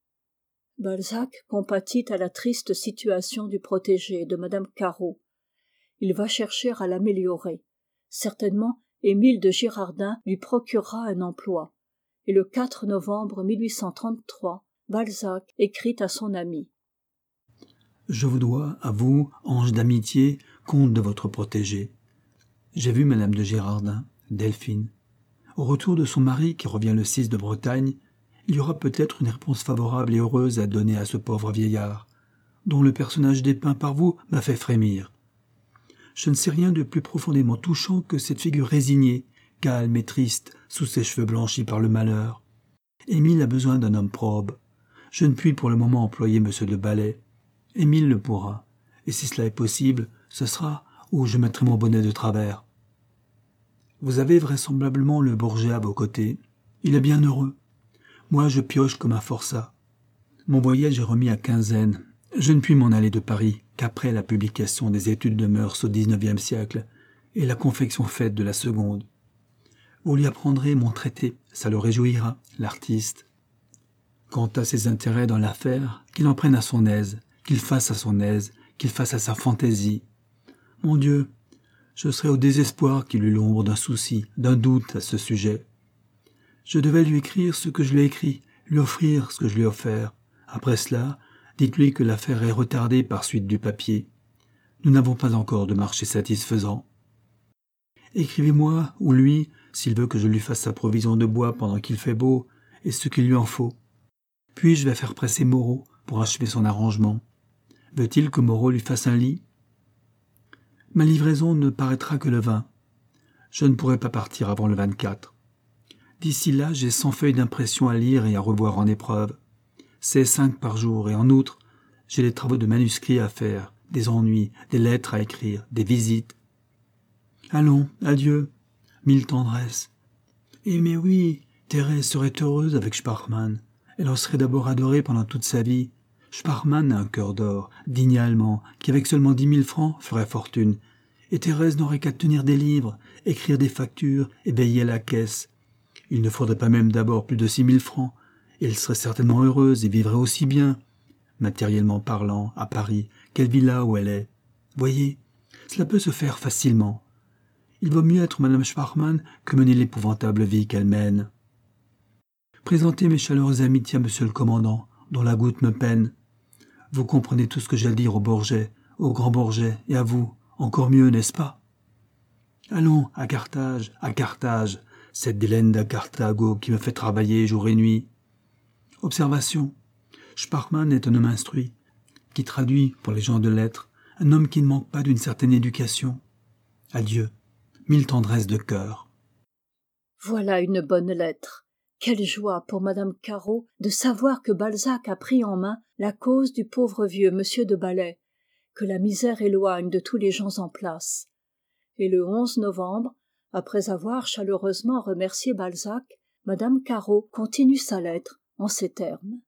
Balzac compatit à la triste situation du protégé de madame Carreau. Il va chercher à l'améliorer. Certainement, Émile de Girardin lui procurera un emploi. Et le quatre novembre mille huit cent trente-trois, Balzac écrit à son ami. Je vous dois, à vous, ange d'amitié, comte de votre protégé. J'ai vu madame de Girardin, Delphine. Au retour de son mari, qui revient le six de Bretagne, il y aura peut-être une réponse favorable et heureuse à donner à ce pauvre vieillard, dont le personnage dépeint par vous m'a fait frémir. Je ne sais rien de plus profondément touchant que cette figure résignée, calme et triste, sous ses cheveux blanchis par le malheur. Émile a besoin d'un homme probe. Je ne puis pour le moment employer monsieur de Ballet. Émile le pourra, et si cela est possible, ce sera où je mettrai mon bonnet de travers. Vous avez vraisemblablement le Bourget à vos côtés. Il est bien heureux. Moi, je pioche comme un forçat. Mon voyage est remis à quinzaine. Je ne puis m'en aller de Paris qu'après la publication des études de mœurs au dix-neuvième siècle et la confection faite de la seconde. Vous lui apprendrez mon traité, ça le réjouira, l'artiste. Quant à ses intérêts dans l'affaire, qu'il en prenne à son aise, qu'il fasse à son aise, qu'il fasse à sa fantaisie. Mon Dieu, je serais au désespoir qu'il eût l'ombre d'un souci, d'un doute à ce sujet. Je devais lui écrire ce que je lui ai écrit, lui offrir ce que je lui ai offert. Après cela, dites-lui que l'affaire est retardée par suite du papier. Nous n'avons pas encore de marché satisfaisant. Écrivez-moi, ou lui, s'il veut que je lui fasse sa provision de bois pendant qu'il fait beau, et ce qu'il lui en faut. Puis je vais faire presser Moreau pour achever son arrangement. Veut-il que Moreau lui fasse un lit? Ma livraison ne paraîtra que le vingt. Je ne pourrai pas partir avant le vingt-quatre. D'ici là, j'ai cent feuilles d'impression à lire et à revoir en épreuve. C'est cinq par jour, et en outre, j'ai des travaux de manuscrits à faire, des ennuis, des lettres à écrire, des visites. Allons, adieu, mille tendresses. Eh mais oui, Thérèse serait heureuse avec Sparman. Elle en serait d'abord adorée pendant toute sa vie. Sparman a un cœur d'or, digne allemand, qui avec seulement dix mille francs ferait fortune. Et Thérèse n'aurait qu'à tenir des livres, écrire des factures et veiller à la caisse. Il ne faudrait pas même d'abord plus de six mille francs. Elle serait certainement heureuse et vivrait aussi bien, matériellement parlant, à Paris, quelle villa où elle est. Voyez, cela peut se faire facilement. Il vaut mieux être madame Sparman que mener l'épouvantable vie qu'elle mène. Présentez mes chaleureuses amitiés à monsieur le commandant, dont la goutte me peine. Vous comprenez tout ce que j'ai à dire au Bourget, au grand Bourget, et à vous, encore mieux, n'est-ce pas? Allons, à Carthage, à Carthage, cette Délène Carthago qui me fait travailler jour et nuit. Observation. Sparman est un homme instruit, qui traduit pour les gens de lettres, un homme qui ne manque pas d'une certaine éducation. Adieu, mille tendresses de cœur. Voilà une bonne lettre. Quelle joie pour madame Carreau de savoir que Balzac a pris en main la cause du pauvre vieux monsieur de Ballet, que la misère éloigne de tous les gens en place. Et le onze novembre, après avoir chaleureusement remercié Balzac, madame Carreau continue sa lettre en ces termes.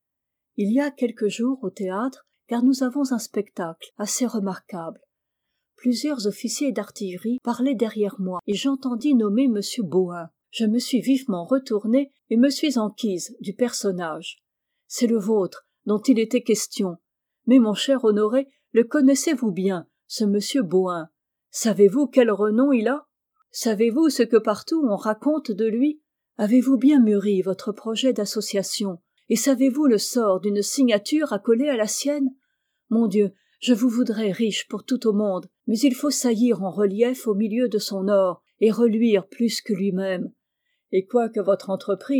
Il y a quelques jours au théâtre, car nous avons un spectacle assez remarquable. Plusieurs officiers d'artillerie parlaient derrière moi et j'entendis nommer monsieur Beauhain. Je me suis vivement retournée et me suis enquise du personnage. C'est le vôtre dont il était question. Mais mon cher Honoré, le connaissez-vous bien, ce monsieur Beauhain? Savez-vous quel renom il a? Savez-vous ce que partout on raconte de lui? Avez-vous bien mûri votre projet d'association? Et savez-vous le sort d'une signature accolée à la sienne? Mon Dieu, je vous voudrais riche pour tout au monde, mais il faut saillir en relief au milieu de son or et reluire plus que lui-même. Et quoique votre entreprise,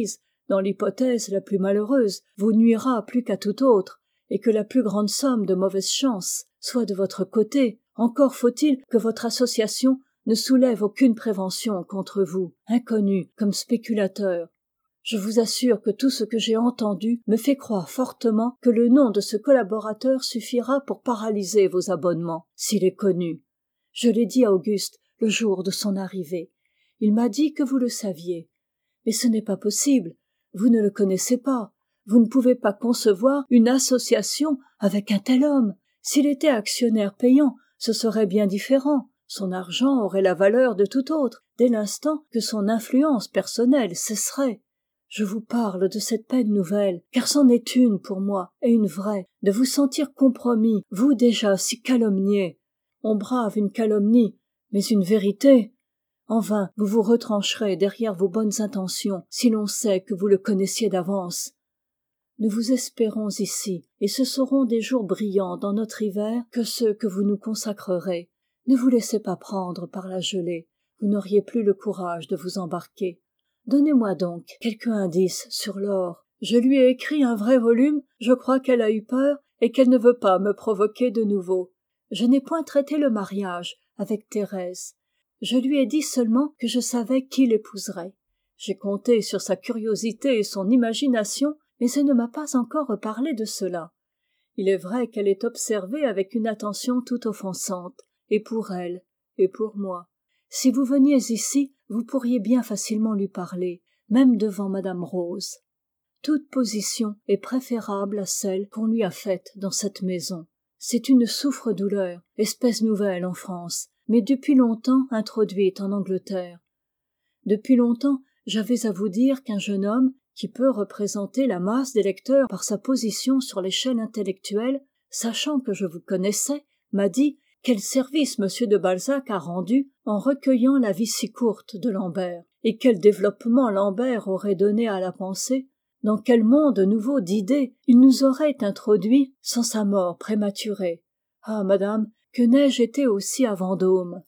dans l'hypothèse la plus malheureuse, vous nuira plus qu'à tout autre, et que la plus grande somme de mauvaise chance soit de votre côté, encore faut-il que votre association ne soulève aucune prévention contre vous, inconnu comme spéculateur. Je vous assure que tout ce que j'ai entendu me fait croire fortement que le nom de ce collaborateur suffira pour paralyser vos abonnements, s'il est connu. Je l'ai dit à Auguste le jour de son arrivée. Il m'a dit que vous le saviez. Mais ce n'est pas possible. Vous ne le connaissez pas. Vous ne pouvez pas concevoir une association avec un tel homme. S'il était actionnaire payant, ce serait bien différent. Son argent aurait la valeur de tout autre, dès l'instant que son influence personnelle cesserait. Je vous parle de cette peine nouvelle, car c'en est une pour moi, et une vraie, de vous sentir compromis, vous déjà si calomnié. On brave une calomnie, mais une vérité. En vain, vous vous retrancherez derrière vos bonnes intentions, si l'on sait que vous le connaissiez d'avance. Nous vous espérons ici, et ce seront des jours brillants dans notre hiver que ceux que vous nous consacrerez. Ne vous laissez pas prendre par la gelée, vous n'auriez plus le courage de vous embarquer. Donnez-moi donc quelque indice sur l'or. Je lui ai écrit un vrai volume, je crois qu'elle a eu peur et qu'elle ne veut pas me provoquer de nouveau. Je n'ai point traité le mariage avec Thérèse. Je lui ai dit seulement que je savais qui l'épouserait. J'ai compté sur sa curiosité et son imagination, mais elle ne m'a pas encore reparlé de cela. Il est vrai qu'elle est observée avec une attention tout offensante, et pour elle, et pour moi. Si vous veniez ici, vous pourriez bien facilement lui parler, même devant madame Rose. Toute position est préférable à celle qu'on lui a faite dans cette maison. C'est une souffre-douleur, espèce nouvelle en France, mais depuis longtemps introduite en Angleterre. Depuis longtemps, j'avais à vous dire qu'un jeune homme, qui peut représenter la masse des lecteurs par sa position sur l'échelle intellectuelle, sachant que je vous connaissais, m'a dit quel service M. de Balzac a rendu en recueillant la vie si courte de Lambert, et quel développement Lambert aurait donné à la pensée, dans quel monde nouveau d'idées il nous aurait introduits sans sa mort prématurée. Ah, madame, que n'ai-je été aussi à Vendôme?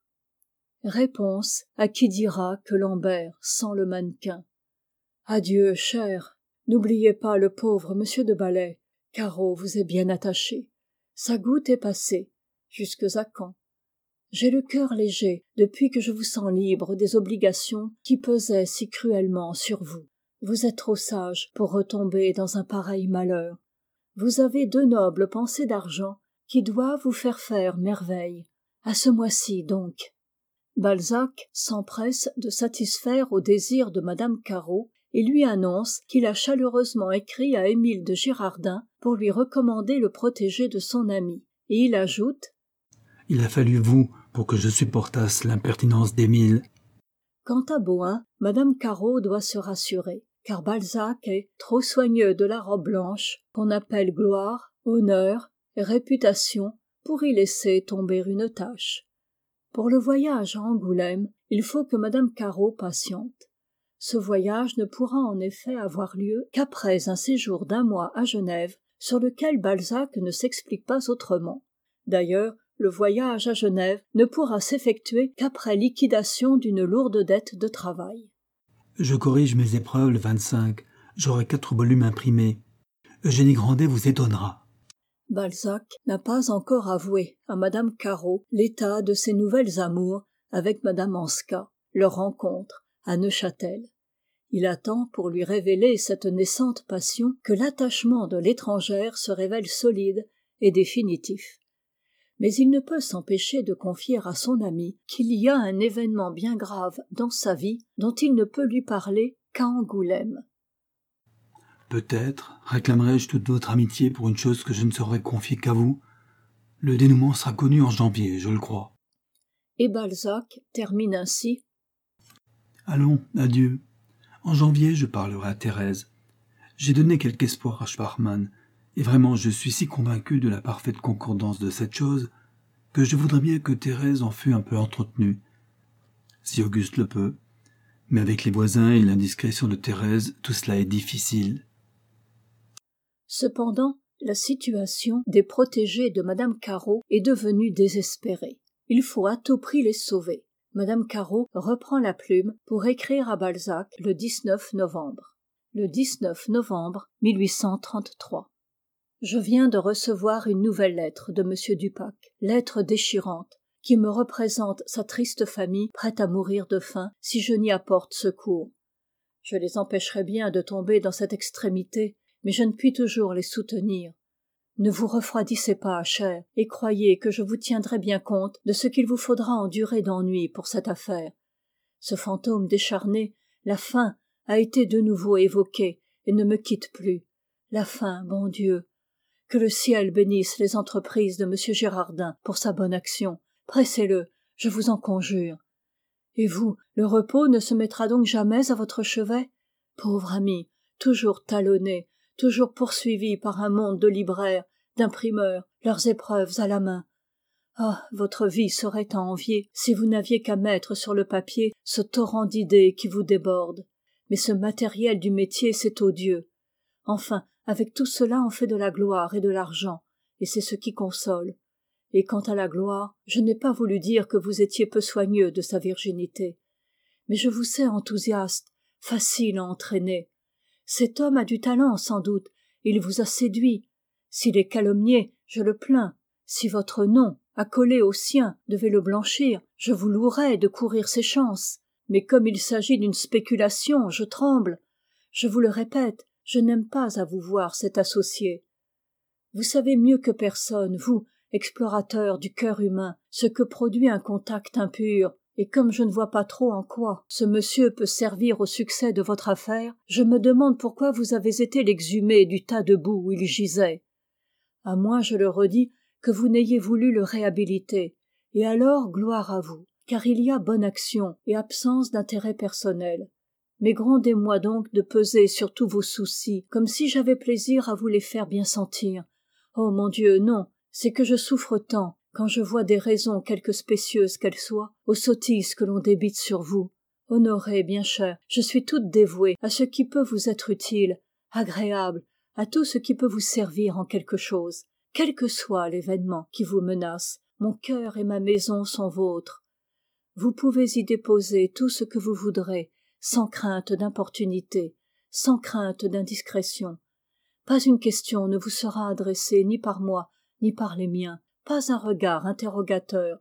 Réponse à qui dira que Lambert sent le mannequin. Adieu, cher. N'oubliez pas le pauvre M. de Ballet. Caro vous est bien attaché. Sa goutte est passée. Jusque à quand? J'ai le cœur léger depuis que je vous sens libre des obligations qui pesaient si cruellement sur vous. Vous êtes trop sage pour retomber dans un pareil malheur. Vous avez deux nobles pensées d'argent qui doivent vous faire faire merveille. À ce mois-ci donc. Balzac s'empresse de satisfaire au désir de madame Caro et lui annonce qu'il a chaleureusement écrit à Émile de Girardin pour lui recommander le protégé de son ami. Et il ajoute « Il a fallu vous pour que je supportasse l'impertinence d'Émile. » Quant à Bohain, madame Caro doit se rassurer, car Balzac est trop soigneux de la robe blanche qu'on appelle gloire, honneur et réputation pour y laisser tomber une tache. Pour le voyage à Angoulême, il faut que madame Caro patiente. Ce voyage ne pourra en effet avoir lieu qu'après un séjour d'un mois à Genève, sur lequel Balzac ne s'explique pas autrement. D'ailleurs, le voyage à Genève ne pourra s'effectuer qu'après liquidation d'une lourde dette de travail. Je corrige mes épreuves le vingt-cinq. J'aurai quatre volumes imprimés. Eugénie Grandet vous étonnera. Balzac n'a pas encore avoué à madame Caro l'état de ses nouvelles amours avec madame Anska, leur rencontre à Neuchâtel. Il attend pour lui révéler cette naissante passion que l'attachement de l'étrangère se révèle solide et définitif. Mais il ne peut s'empêcher de confier à son ami qu'il y a un événement bien grave dans sa vie dont il ne peut lui parler qu'à Angoulême. Peut-être réclamerai-je toute votre amitié pour une chose que je ne saurais confier qu'à vous. Le dénouement sera connu en janvier, je le crois. Et Balzac termine ainsi. Allons, adieu. En janvier, je parlerai à Thérèse. J'ai donné quelque espoir à Schwarman, et vraiment je suis si convaincu de la parfaite concordance de cette chose que je voudrais bien que Thérèse en fût un peu entretenue, si Auguste le peut. Mais avec les voisins et l'indiscrétion de Thérèse, tout cela est difficile. Cependant, la situation des protégés de madame Caro est devenue désespérée. Il faut à tout prix les sauver. Madame Caro reprend la plume pour écrire à Balzac le dix-neuf novembre. le dix-neuf novembre mille huit cent trente-trois. Je viens de recevoir une nouvelle lettre de M. Dupac, lettre déchirante, qui me représente sa triste famille prête à mourir de faim si je n'y apporte secours. Je les empêcherais bien de tomber dans cette extrémité, mais je ne puis toujours les soutenir. Ne vous refroidissez pas, cher, et croyez que je vous tiendrai bien compte de ce qu'il vous faudra endurer d'ennui pour cette affaire. Ce fantôme décharné, la faim, a été de nouveau évoqué et ne me quitte plus. La faim, bon Dieu! Que le ciel bénisse les entreprises de M. Gérardin pour sa bonne action. Pressez-le, je vous en conjure. Et vous, le repos ne se mettra donc jamais à votre chevet? Pauvre ami, toujours talonné, toujours poursuivi par un monde de libraires, d'imprimeurs, leurs épreuves à la main. Ah, votre vie serait à envier si vous n'aviez qu'à mettre sur le papier ce torrent d'idées qui vous déborde. Mais ce matériel du métier, c'est odieux. Enfin, avec tout cela, on fait de la gloire et de l'argent, et c'est ce qui console. Et quant à la gloire, je n'ai pas voulu dire que vous étiez peu soigneux de sa virginité. Mais je vous sais enthousiaste, facile à entraîner. Cet homme a du talent, sans doute, il vous a séduit. S'il est calomnié, je le plains. Si votre nom, accolé au sien, devait le blanchir, je vous louerais de courir ses chances. Mais comme il s'agit d'une spéculation, je tremble. Je vous le répète, je n'aime pas à vous voir cet associé. Vous savez mieux que personne, vous, explorateur du cœur humain, ce que produit un contact impur, et comme je ne vois pas trop en quoi ce monsieur peut servir au succès de votre affaire, je me demande pourquoi vous avez été l'exhumer du tas de boue où il gisait. À moins, je le redis, que vous n'ayez voulu le réhabiliter, et alors gloire à vous, car il y a bonne action et absence d'intérêt personnel. Mais grondez-moi donc de peser sur tous vos soucis, comme si j'avais plaisir à vous les faire bien sentir. Oh mon Dieu, non, c'est que je souffre tant, quand je vois des raisons quelque spécieuses qu'elles soient, aux sottises que l'on débite sur vous. Honoré, bien cher, je suis toute dévouée à ce qui peut vous être utile, agréable, à tout ce qui peut vous servir en quelque chose. Quel que soit l'événement qui vous menace, mon cœur et ma maison sont vôtres. Vous pouvez y déposer tout ce que vous voudrez, sans crainte d'importunité, sans crainte d'indiscrétion. Pas une question ne vous sera adressée ni par moi, ni par les miens, pas un regard interrogateur.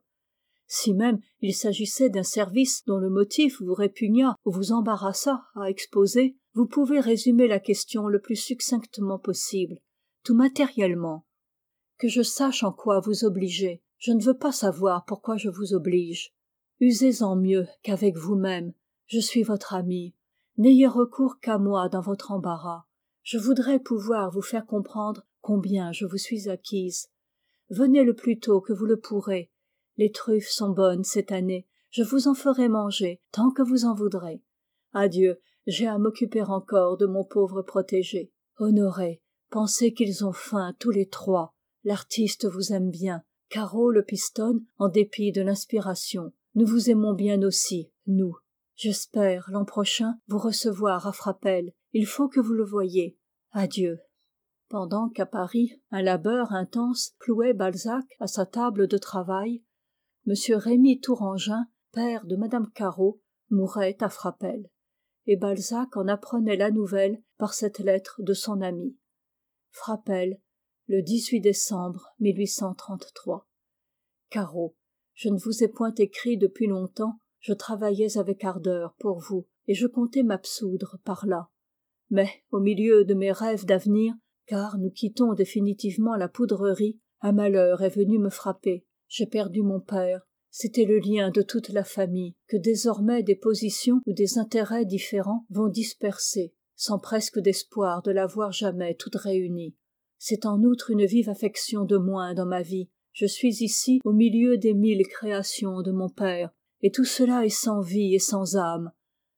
Si même il s'agissait d'un service dont le motif vous répugna ou vous embarrassa à exposer, vous pouvez résumer la question le plus succinctement possible, tout matériellement. Que je sache en quoi vous obliger, je ne veux pas savoir pourquoi je vous oblige. Usez-en mieux qu'avec vous-même, je suis votre amie. N'ayez recours qu'à moi dans votre embarras. Je voudrais pouvoir vous faire comprendre combien je vous suis acquise. Venez le plus tôt que vous le pourrez. Les truffes sont bonnes cette année. Je vous en ferai manger tant que vous en voudrez. Adieu, j'ai à m'occuper encore de mon pauvre protégé. Honoré, pensez qu'ils ont faim tous les trois. L'artiste vous aime bien. Caro le pistonne en dépit de l'inspiration. Nous vous aimons bien aussi, nous. J'espère, l'an prochain, vous recevoir à Frapesle. Il faut que vous le voyiez. Adieu. Pendant qu'à Paris, un labeur intense clouait Balzac à sa table de travail, M. Rémy Tourangin, père de Madame Caro, mourait à Frapesle, et Balzac en apprenait la nouvelle par cette lettre de son ami. Frapesle, le dix-huit décembre mille huit cent trente-trois. Caro, je ne vous ai point écrit depuis longtemps, je travaillais avec ardeur pour vous, et je comptais m'absoudre par là. Mais, au milieu de mes rêves d'avenir, car nous quittons définitivement la poudrerie, un malheur est venu me frapper. J'ai perdu mon père. C'était le lien de toute la famille, que désormais des positions ou des intérêts différents vont disperser, sans presque d'espoir de la voir jamais toute réunie. C'est en outre une vive affection de moins dans ma vie. Je suis ici au milieu des mille créations de mon père, et tout cela est sans vie et sans âme.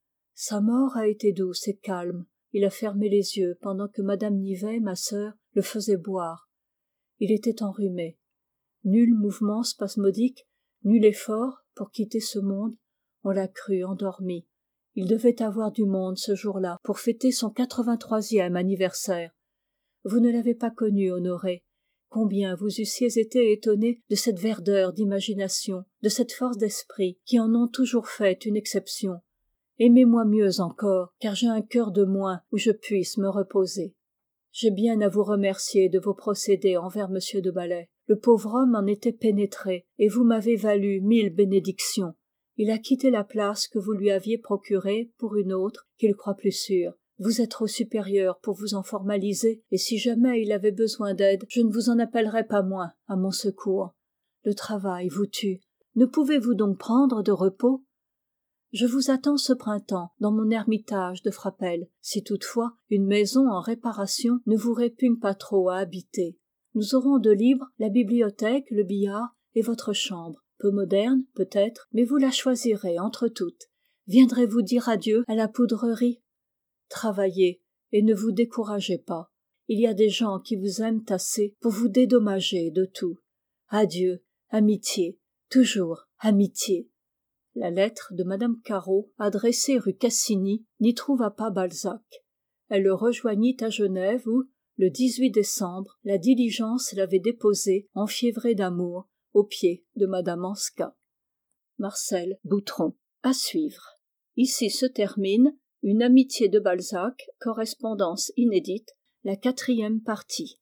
Sa mort a été douce et calme. Il a fermé les yeux pendant que Madame Nivet, ma sœur, le faisait boire. Il était enrhumé. Nul mouvement spasmodique, nul effort pour quitter ce monde. On l'a cru endormi. Il devait avoir du monde ce jour-là pour fêter son quatre-vingt-troisième anniversaire. Vous ne l'avez pas connu, Honoré. Combien vous eussiez été étonné de cette verdeur d'imagination, de cette force d'esprit qui en ont toujours fait une exception. Aimez-moi mieux encore, car j'ai un cœur de moins où je puisse me reposer. J'ai bien à vous remercier de vos procédés envers monsieur de Ballet. Le pauvre homme en était pénétré, et vous m'avez valu mille bénédictions. Il a quitté la place que vous lui aviez procurée pour une autre qu'il croit plus sûre. Vous êtes trop supérieur pour vous en formaliser, et si jamais il avait besoin d'aide, je ne vous en appellerai pas moins à mon secours. Le travail vous tue. Ne pouvez-vous donc prendre de repos? Je vous attends ce printemps dans mon ermitage de Frapesle, si toutefois une maison en réparation ne vous répugne pas trop à habiter. Nous aurons de libre la bibliothèque, le billard et votre chambre, peu moderne peut-être, mais vous la choisirez entre toutes. Viendrez-vous dire adieu à la poudrerie? Travaillez et ne vous découragez pas. Il y a des gens qui vous aiment assez pour vous dédommager de tout. Adieu, amitié, toujours amitié. La lettre de madame Carreau, adressée rue Cassini, n'y trouva pas Balzac. Elle le rejoignit à Genève où, le dix-huit décembre, la diligence l'avait déposé, enfiévré d'amour, aux pieds de madame Anska. Marcel Boutron. À suivre. Ici se termine Une amitié de Balzac, correspondance inédite, la quatrième partie.